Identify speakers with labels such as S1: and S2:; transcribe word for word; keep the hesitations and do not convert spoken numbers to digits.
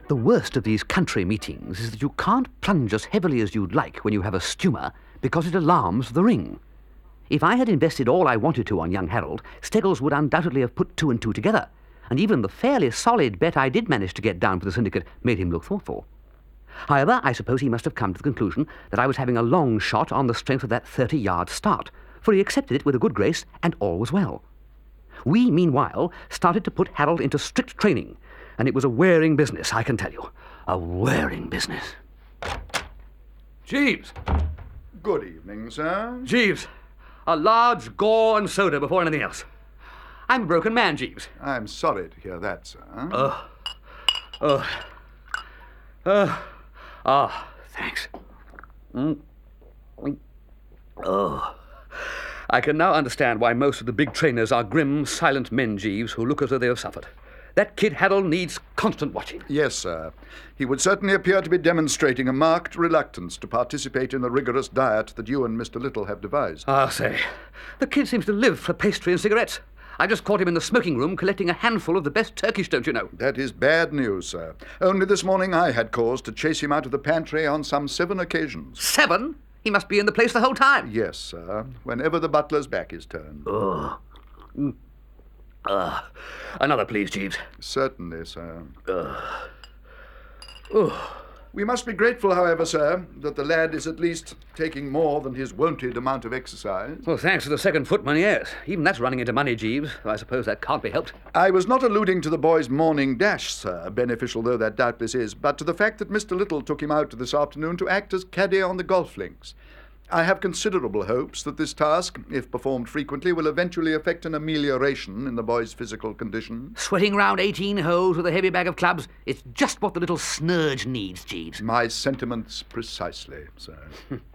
S1: The worst of these country meetings is that you can't plunge as heavily as you'd like when you have a stumour, because it alarms the ring. If I had invested all I wanted to on young Harold, Steggles would undoubtedly have put two and two together, and even the fairly solid bet I did manage to get down for the syndicate made him look thoughtful. However, I suppose he must have come to the conclusion that I was having a long shot on the strength of that thirty-yard start, for he accepted it with a good grace, and all was well. We, meanwhile, started to put Harold into strict training, and it was a wearing business, I can tell you. A wearing business. Jeeves!
S2: Good evening, sir.
S1: Jeeves, a large gore and soda before anything else. I'm a broken man, Jeeves.
S2: I'm sorry to hear that, sir.
S1: Oh. Oh. Oh. Ah, thanks. Mm. Oh. I can now understand why most of the big trainers are grim, silent men, Jeeves, who look as though they have suffered. That kid Harold needs constant watching.
S2: Yes, sir. He would certainly appear to be demonstrating a marked reluctance to participate in the rigorous diet that you and Mister Little have devised.
S1: I'll say. The kid seems to live for pastry and cigarettes. I just caught him in the smoking room collecting a handful of the best Turkish, don't you know?
S2: That is bad news, sir. Only this morning I had cause to chase him out of the pantry on some seven occasions.
S1: Seven? He must be in the place the whole time.
S2: Yes, sir. Whenever the butler's back is turned.
S1: Oh. Mm. Uh, another, please, Jeeves.
S2: Certainly, sir.
S1: Uh. Oh.
S2: We must be grateful, however, sir, that the lad is at least taking more than his wonted amount of exercise.
S1: Well, thanks to the second footman, yes. Even that's running into money, Jeeves. I suppose that can't be helped.
S2: I was not alluding to the boy's morning dash, sir, beneficial though that doubtless is, but to the fact that Mister Little took him out this afternoon to act as caddy on the golf links. I have considerable hopes that this task, if performed frequently, will eventually effect an amelioration in the boy's physical condition.
S1: Sweating round eighteen holes with a heavy bag of clubs, it's just what the little snurge needs, Jeeves.
S2: My sentiments precisely, sir.